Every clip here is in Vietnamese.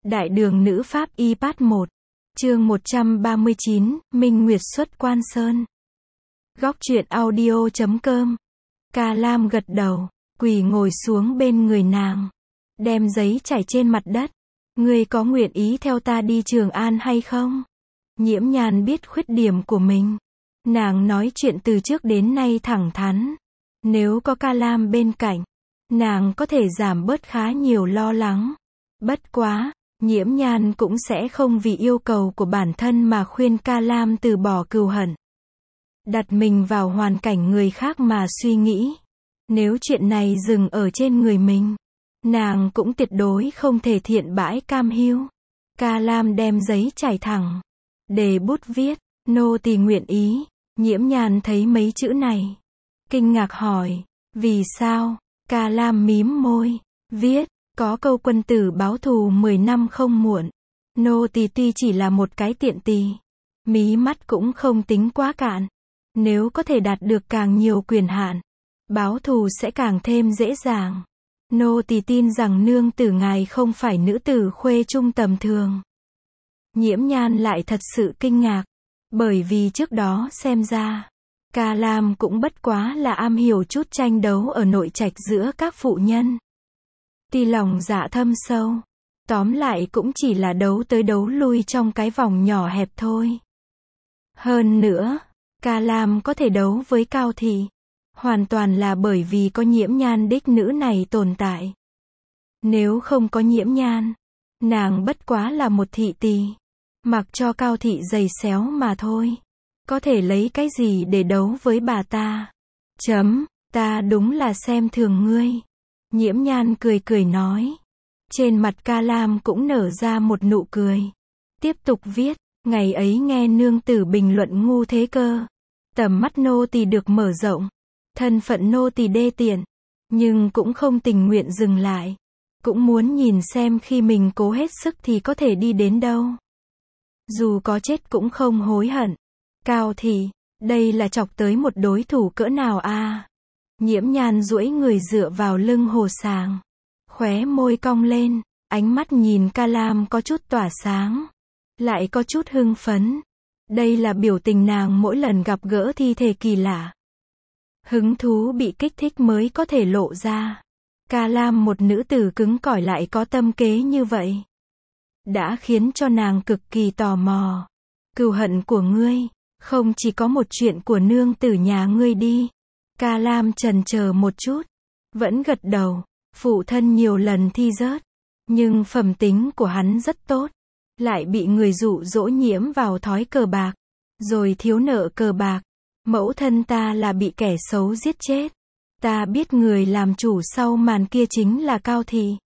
Đại đường nữ pháp y part 1. Chương 139, Minh Nguyệt xuất Quan Sơn. Góc truyện audio.com. Ca Lam gật đầu, quỳ ngồi xuống bên người nàng, đem giấy trải trên mặt đất. Ngươi có nguyện ý theo ta đi Trường An hay không? Nhiễm Nhan biết khuyết điểm của mình. Nàng nói chuyện từ trước đến nay thẳng thắn. Nếu có Ca Lam bên cạnh, nàng có thể giảm bớt khá nhiều lo lắng. Bất quá, Nhiễm Nhan cũng sẽ không vì yêu cầu của bản thân mà khuyên Ca Lam từ bỏ cừu hận. Đặt mình vào hoàn cảnh người khác mà suy nghĩ. Nếu chuyện này dừng ở trên người mình, nàng cũng tuyệt đối không thể thiện bãi cam hiu. Ca Lam đem giấy trải thẳng, để bút viết, nô tỳ nguyện ý. Nhiễm Nhan thấy mấy chữ này, kinh ngạc hỏi, vì sao? Ca Lam mím môi, viết, có câu quân tử báo thù 10 năm không muộn. Nô tỳ tuy chỉ là một cái tiện tỳ, mí mắt cũng không tính quá cạn. Nếu có thể đạt được càng nhiều quyền hạn, báo thù sẽ càng thêm dễ dàng. Nô tỳ tin rằng nương tử ngài không phải nữ tử khuê trung tầm thường. Nhiễm Nhan lại thật sự kinh ngạc, bởi vì trước đó xem ra, Ca Lam cũng bất quá là am hiểu chút tranh đấu ở nội trạch giữa các phụ nhân. Tuy lòng dạ thâm sâu, tóm lại cũng chỉ là đấu tới đấu lui trong cái vòng nhỏ hẹp thôi. Hơn nữa, Ca Lam có thể đấu với Cao Thị, hoàn toàn là bởi vì có Nhiễm Nhan đích nữ này tồn tại. Nếu không có Nhiễm Nhan, nàng bất quá là một thị tỳ, mặc cho Cao Thị giày xéo mà thôi. Có thể lấy cái gì để đấu với bà ta? Ta đúng là xem thường ngươi. Nhiễm Nhan cười cười nói. Trên mặt Ca Lam cũng nở ra một nụ cười. Tiếp tục viết, ngày ấy nghe nương tử bình luận ngu thế cơ. Tầm mắt nô tỳ được mở rộng. Thân phận nô tỳ đê tiện. Nhưng cũng không tình nguyện dừng lại. Cũng muốn nhìn xem khi mình cố hết sức thì có thể đi đến đâu. Dù có chết cũng không hối hận. Cao Thị, đây là chọc tới một đối thủ cỡ nào a? Nhiễm Nhan duỗi người dựa vào lưng hồ sàng, khóe môi cong lên, ánh mắt nhìn Ca Lam có chút tỏa sáng, lại có chút hưng phấn. Đây là biểu tình nàng mỗi lần gặp gỡ thi thể kỳ lạ. Hứng thú bị kích thích mới có thể lộ ra. Ca Lam, một nữ tử cứng cỏi lại có tâm kế như vậy, đã khiến cho nàng cực kỳ tò mò. Cừu hận của ngươi, không chỉ có một chuyện của nương tử nhà ngươi đi. Ca Lam chần chờ một chút, vẫn gật đầu. Phụ thân nhiều lần thi rớt, nhưng phẩm tính của hắn rất tốt, lại bị người dụ dỗ nhiễm vào thói cờ bạc, rồi thiếu nợ cờ bạc. Mẫu thân ta là bị kẻ xấu giết chết. Ta biết người làm chủ sau màn kia chính là Cao Thị.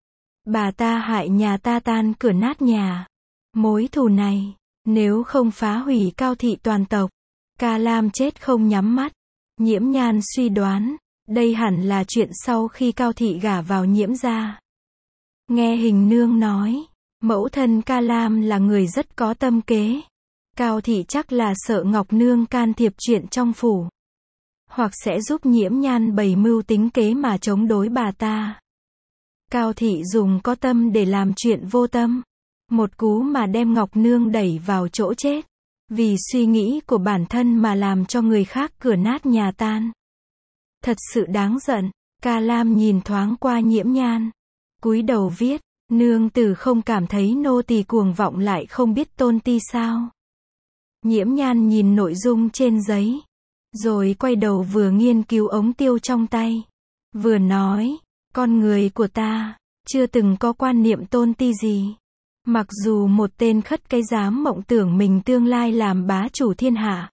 Bà ta hại nhà ta tan cửa nát nhà. Mối thù này, nếu không phá hủy Cao Thị toàn tộc, Ca Lam chết không nhắm mắt. Nhiễm Nhan suy đoán, đây hẳn là chuyện sau khi Cao Thị gả vào Nhiễm gia. Nghe Hình nương nói, mẫu thân Ca Lam là người rất có tâm kế. Cao Thị chắc là sợ Ngọc nương can thiệp chuyện trong phủ, hoặc sẽ giúp Nhiễm Nhan bày mưu tính kế mà chống đối bà ta. Cao Thị dùng có tâm để làm chuyện vô tâm, một cú mà đem Ngọc nương đẩy vào chỗ chết. Vì suy nghĩ của bản thân mà làm cho người khác cửa nát nhà tan. Thật sự đáng giận. Ca Lam nhìn thoáng qua Nhiễm Nhan, cúi đầu viết, nương tử không cảm thấy nô tỳ cuồng vọng lại không biết tôn ti sao? Nhiễm Nhan nhìn nội dung trên giấy, rồi quay đầu vừa nghiên cứu ống tiêu trong tay, vừa nói, con người của ta, chưa từng có quan niệm tôn ti gì. Mặc dù một tên khất cái dám mộng tưởng mình tương lai làm bá chủ thiên hạ,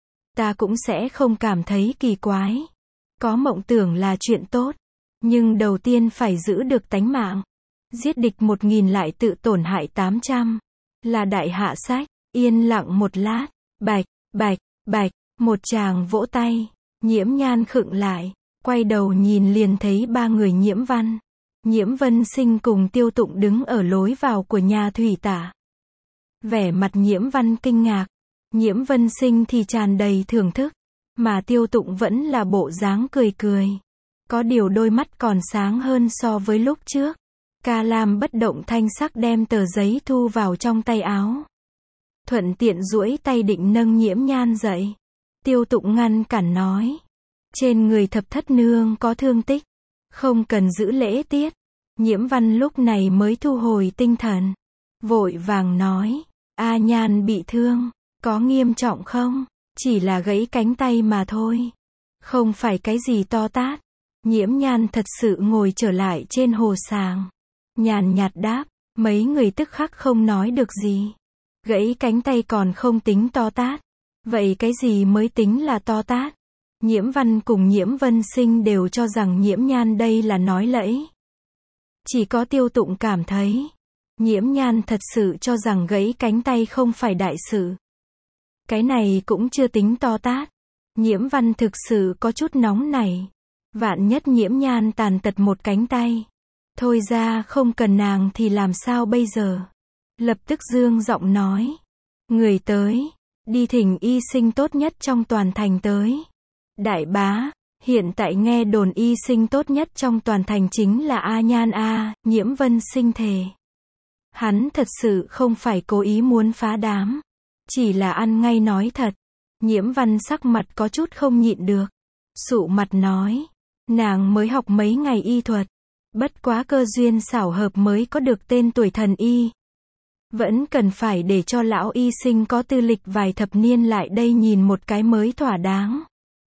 ta cũng sẽ không cảm thấy kỳ quái. Có mộng tưởng là chuyện tốt, nhưng đầu tiên phải giữ được tánh mạng. Giết địch 1000 lại tự tổn hại 800, là đại hạ sách. Yên lặng một lát, bạch, bạch, bạch, một tràng vỗ tay. Nhiễm Nhan khựng lại, quay đầu nhìn liền thấy ba người Nhiễm Văn, Nhiễm Vân Sinh cùng Tiêu Tụng đứng ở lối vào của nhà thủy tả. Vẻ mặt Nhiễm Văn kinh ngạc, Nhiễm Vân Sinh thì tràn đầy thưởng thức, mà Tiêu Tụng vẫn là bộ dáng cười cười. Có điều đôi mắt còn sáng hơn so với lúc trước. Ca Lam bất động thanh sắc đem tờ giấy thu vào trong tay áo. Thuận tiện duỗi tay định nâng Nhiễm Nhan dậy. Tiêu Tụng ngăn cản nói. Trên người thập thất nương có thương tích. Không cần giữ lễ tiết. Nhiễm Văn lúc này mới thu hồi tinh thần. Vội vàng nói. A Nhan bị thương. Có nghiêm trọng không? Chỉ là gãy cánh tay mà thôi. Không phải cái gì to tát. Nhiễm Nhan thật sự ngồi trở lại trên hồ sàng. Nhàn nhạt đáp. Mấy người tức khắc không nói được gì. Gãy cánh tay còn không tính to tát. Vậy cái gì mới tính là to tát? Nhiễm Văn cùng Nhiễm Vân Sinh đều cho rằng Nhiễm Nhan đây là nói lẫy. Chỉ có Tiêu Tụng cảm thấy. Nhiễm Nhan thật sự cho rằng gãy cánh tay không phải đại sự. Cái này cũng chưa tính to tát. Nhiễm Văn thực sự có chút nóng nảy. Vạn nhất Nhiễm Nhan tàn tật một cánh tay. Thôi ra không cần nàng thì làm sao bây giờ? Lập tức dương giọng nói. Người tới. Đi thỉnh y sinh tốt nhất trong toàn thành tới. Đại bá. Hiện tại nghe đồn y sinh tốt nhất trong toàn thành chính là A Nhan A. Nhiễm Vân Sinh thề. Hắn thật sự không phải cố ý muốn phá đám. Chỉ là ăn ngay nói thật. Nhiễm Văn sắc mặt có chút không nhịn được. Sụ mặt nói. Nàng mới học mấy ngày y thuật. Bất quá cơ duyên xảo hợp mới có được tên tuổi thần y. Vẫn cần phải để cho lão y sinh có tư lịch vài thập niên lại đây nhìn một cái mới thỏa đáng.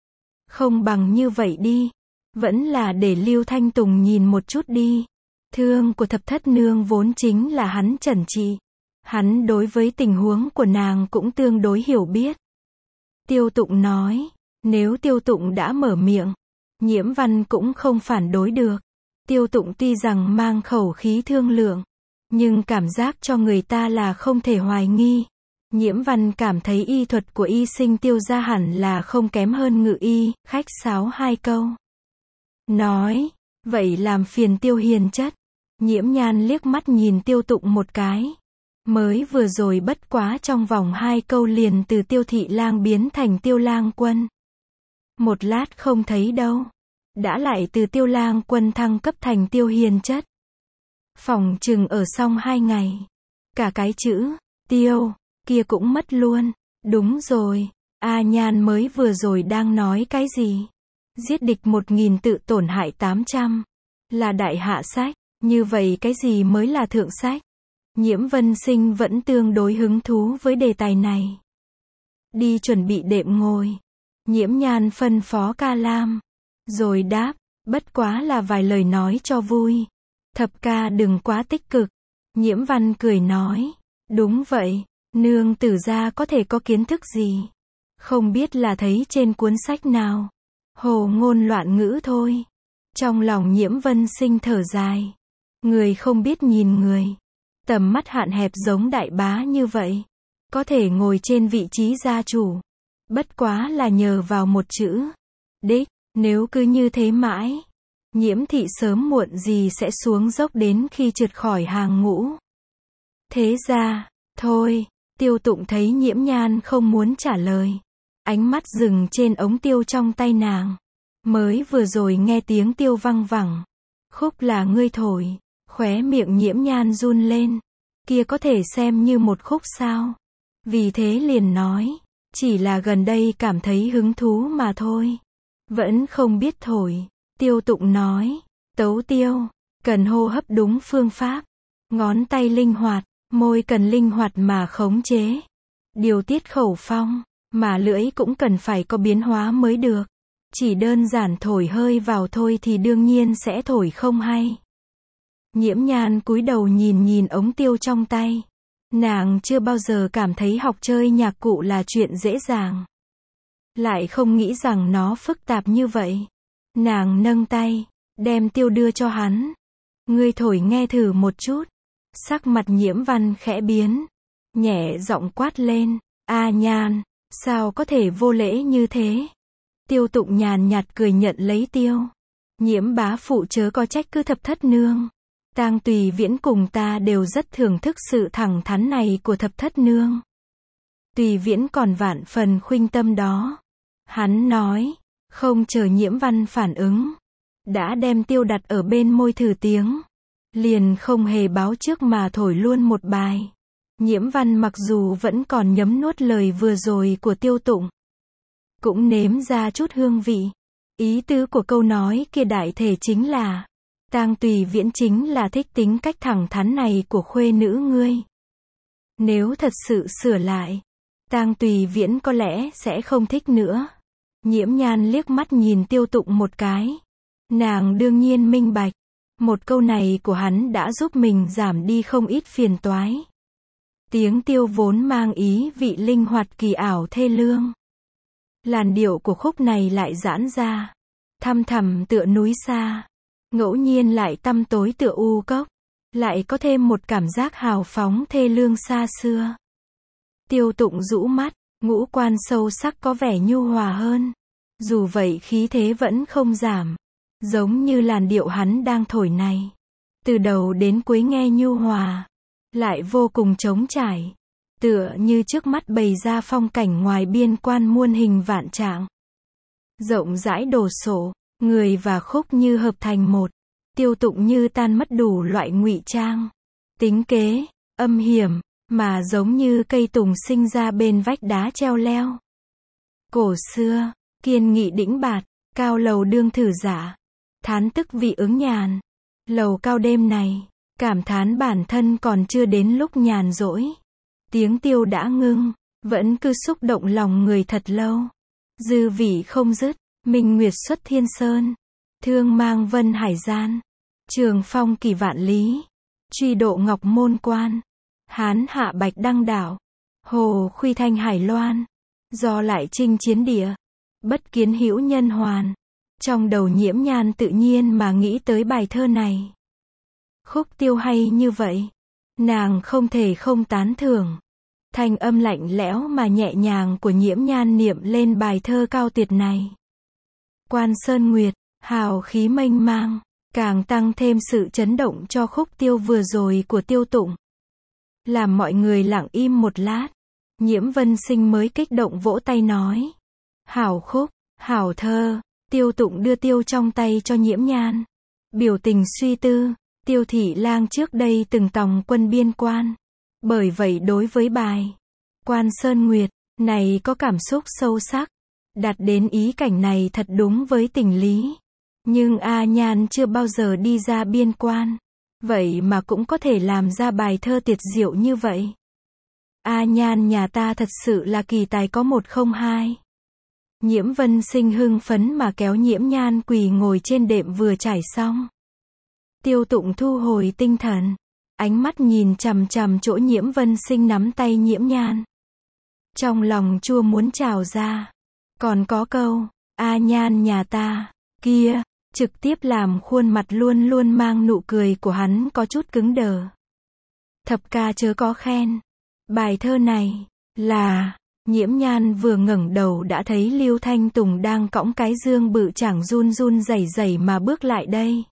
Không bằng như vậy đi. Vẫn là để Lưu Thanh Tùng nhìn một chút đi. Thương của thập thất nương vốn chính là hắn chẩn trị. Hắn đối với tình huống của nàng cũng tương đối hiểu biết. Tiêu Tụng nói. Nếu Tiêu Tụng đã mở miệng. Nhiễm Văn cũng không phản đối được. Tiêu Tụng tuy rằng mang khẩu khí thương lượng. Nhưng cảm giác cho người ta là không thể hoài nghi. Nhiễm Văn cảm thấy y thuật của y sinh Tiêu gia hẳn là không kém hơn Ngự y, khách sáo hai câu. Nói, vậy làm phiền Tiêu hiền chất. Nhiễm Nhan liếc mắt nhìn Tiêu Tụng một cái. Mới vừa rồi bất quá trong vòng 2 câu liền từ Tiêu thị lang biến thành Tiêu lang quân. Một lát không thấy đâu. Đã lại từ Tiêu lang quân thăng cấp thành Tiêu hiền chất. Phòng chừng ở xong 2 ngày. Cả cái chữ, Tiêu, kia cũng mất luôn. Đúng rồi, A Nhan mới vừa rồi đang nói cái gì? Giết địch 1000 tự tổn hại 800. Là đại hạ sách, như vậy cái gì mới là thượng sách? Nhiễm Vân Sinh vẫn tương đối hứng thú với đề tài này. Đi chuẩn bị đệm ngồi. Nhiễm Nhan phân phó Ca Lam. Rồi đáp, bất quá là vài lời nói cho vui. Thập ca đừng quá tích cực. Nhiễm Văn cười nói. Đúng vậy, nương tử gia có thể có kiến thức gì? Không biết là thấy trên cuốn sách nào. Hồ ngôn loạn ngữ thôi. Trong lòng Nhiễm Vân Sinh thở dài. Người không biết nhìn người. Tầm mắt hạn hẹp giống đại bá như vậy. Có thể ngồi trên vị trí gia chủ. Bất quá là nhờ vào một chữ. Đích, nếu cứ như thế mãi. Nhiễm thị sớm muộn gì sẽ xuống dốc đến khi trượt khỏi hàng ngũ. Thế ra, thôi, Tiêu Tụng thấy Nhiễm Nhan không muốn trả lời. Ánh mắt dừng trên ống tiêu trong tay nàng. Mới vừa rồi nghe tiếng tiêu văng vẳng. Khúc là ngươi thổi, khóe miệng Nhiễm Nhan run lên. Kia có thể xem như một khúc sao? Vì thế liền nói, chỉ là gần đây cảm thấy hứng thú mà thôi. Vẫn không biết thổi. Tiêu Tụng nói, tấu tiêu, cần hô hấp đúng phương pháp. Ngón tay linh hoạt, môi cần linh hoạt mà khống chế. Điều tiết khẩu phong, mà lưỡi cũng cần phải có biến hóa mới được. Chỉ đơn giản thổi hơi vào thôi thì đương nhiên sẽ thổi không hay. Nhiễm Nhan cúi đầu nhìn nhìn ống tiêu trong tay. Nàng chưa bao giờ cảm thấy học chơi nhạc cụ là chuyện dễ dàng. Lại không nghĩ rằng nó phức tạp như vậy. Nàng nâng tay, đem tiêu đưa cho hắn. Ngươi thổi nghe thử một chút. Sắc mặt Nhiễm Văn khẽ biến. Nhẹ giọng quát lên. A Nhan, sao có thể vô lễ như thế? Tiêu Tụng nhàn nhạt cười nhận lấy tiêu. Nhiễm bá phụ chớ có trách cứ thập thất nương. Tang Tùy Viễn cùng ta đều rất thưởng thức sự thẳng thắn này của thập thất nương. Tùy Viễn còn vạn phần khuynh tâm đó. Hắn nói, không chờ Nhiễm Văn phản ứng. Đã đem tiêu đặt ở bên môi thử tiếng. liền không hề báo trước mà thổi luôn một bài. Nhiễm Văn mặc dù vẫn còn nhấm nuốt lời vừa rồi của Tiêu Tụng, cũng nếm ra chút hương vị. Ý tứ của câu nói kia đại thể chính là, Tang Tùy Viễn chính là thích tính cách thẳng thắn này của khuê nữ ngươi. Nếu thật sự sửa lại, Tang Tùy Viễn có lẽ sẽ không thích nữa. Nhiễm Nhan liếc mắt nhìn Tiêu Tụng một cái. Nàng đương nhiên minh bạch, một câu này của hắn đã giúp mình giảm đi không ít phiền toái. Tiếng tiêu vốn mang ý vị linh hoạt kỳ ảo thê lương. Làn điệu của khúc này lại giãn ra, thăm thẳm tựa núi xa, ngẫu nhiên lại tăm tối tựa u cốc, lại có thêm một cảm giác hào phóng thê lương xa xưa. Tiêu Tụng rũ mắt, ngũ quan sâu sắc có vẻ nhu hòa hơn. Dù vậy khí thế vẫn không giảm, giống như làn điệu hắn đang thổi này. Từ đầu đến cuối nghe nhu hòa, lại vô cùng trống trải. Tựa như trước mắt bày ra phong cảnh ngoài biên quan muôn hình vạn trạng. Rộng rãi đồ sộ, người và khúc như hợp thành một. Tiêu Tụng như tan mất đủ loại ngụy trang, tính kế, âm hiểm, mà giống như cây tùng sinh ra bên vách đá treo leo. Cổ xưa, kiên nghị đĩnh bạt, cao lầu đương thử giả. Thán tức vị ứng nhàn. Lầu cao đêm này, cảm thán bản thân còn chưa đến lúc nhàn rỗi. Tiếng tiêu đã ngưng, vẫn cứ xúc động lòng người thật lâu. Dư vị không dứt, minh nguyệt xuất thiên sơn. Thương mang vân hải gian. Trường phong kỳ vạn lý. Truy độ ngọc môn quan. Hán hạ bạch đăng đảo. Hồ khuy thanh hải loan. Do lại chinh chiến địa. Bất kiến hữu nhân hoàn. Trong đầu Nhiễm Nhan tự nhiên mà nghĩ tới bài thơ này. Khúc tiêu hay như vậy, nàng không thể không tán thưởng. Thanh âm lạnh lẽo mà nhẹ nhàng của Nhiễm Nhan niệm lên bài thơ cao tuyệt này. Quan Sơn Nguyệt, hào khí mênh mang, càng tăng thêm sự chấn động cho khúc tiêu vừa rồi của Tiêu Tụng. Làm mọi người lặng im một lát, Nhiễm Vân Sinh mới kích động vỗ tay nói. Hảo khúc, hảo thơ. Tiêu Tụng đưa tiêu trong tay cho Nhiễm Nhan. Biểu tình suy tư, Tiêu thị lang trước đây từng tòng quân biên quan. Bởi vậy đối với bài Quan Sơn Nguyệt này có cảm xúc sâu sắc. Đặt đến ý cảnh này thật đúng với tình lý. Nhưng A Nhan chưa bao giờ đi ra biên quan. Vậy mà cũng có thể làm ra bài thơ tuyệt diệu như vậy. A Nhan nhà ta thật sự là kỳ tài có một không hai. Nhiễm Vân Sinh hưng phấn mà kéo Nhiễm Nhan quỳ ngồi trên đệm vừa trải xong. Tiêu Tụng thu hồi tinh thần, ánh mắt nhìn chằm chằm chỗ Nhiễm Vân Sinh nắm tay Nhiễm Nhan. Trong lòng chua muốn trào ra. Còn có câu, A Nhan nhà ta, kia, trực tiếp làm khuôn mặt luôn luôn mang nụ cười của hắn có chút cứng đờ. Thập ca chớ có khen. Bài thơ này, là... Nhiễm Nhan vừa ngẩng đầu đã thấy Lưu Thanh Tùng đang cõng cái dương bự chảng run run rẩy rẩy mà bước lại đây.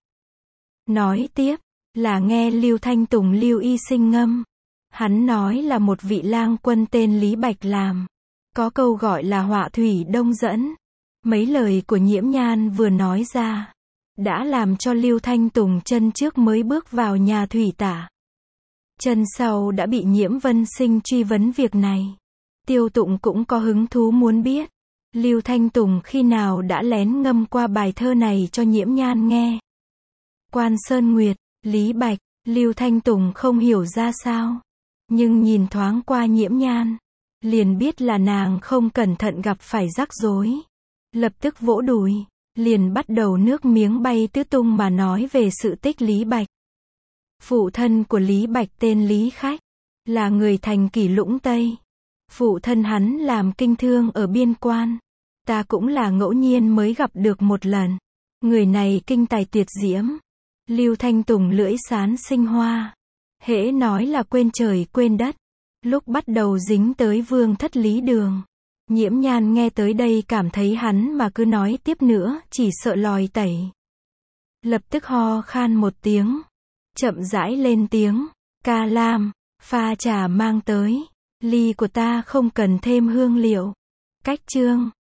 Nói tiếp, là nghe Lưu Thanh Tùng Lưu Y Sinh ngâm. Hắn nói là một vị lang quân tên Lý Bạch làm. Có câu gọi là họa thủy đông dẫn. Mấy lời của Nhiễm Nhan vừa nói ra, đã làm cho Lưu Thanh Tùng chân trước mới bước vào nhà thủy tả. Chân sau đã bị Nhiễm Vân Sinh truy vấn việc này. Tiêu Tụng cũng có hứng thú muốn biết, Lưu Thanh Tùng khi nào đã lén ngâm qua bài thơ này cho Nhiễm Nhan nghe. Quan Sơn Nguyệt, Lý Bạch, Lưu Thanh Tùng không hiểu ra sao. Nhưng nhìn thoáng qua Nhiễm Nhan, liền biết là nàng không cẩn thận gặp phải rắc rối. Lập tức vỗ đùi, liền bắt đầu nước miếng bay tứ tung mà nói về sự tích Lý Bạch. Phụ thân của Lý Bạch tên Lý Khách, là người thành Kỷ Lũng Tây. Phụ thân hắn làm kinh thương ở biên quan. Ta cũng là ngẫu nhiên mới gặp được một lần. Người này kinh tài tuyệt diễm. Lưu Thanh Tùng lưỡi sán sinh hoa. Hễ nói là quên trời quên đất. Lúc bắt đầu dính tới Vương Thất Lý Đường. Nhiễm Nhan nghe tới đây cảm thấy hắn mà cứ nói tiếp nữa chỉ sợ lòi tẩy. Lập tức ho khan một tiếng. Chậm rãi lên tiếng. Ca Lam, pha trà mang tới. Ly của ta không cần thêm hương liệu. Cách chương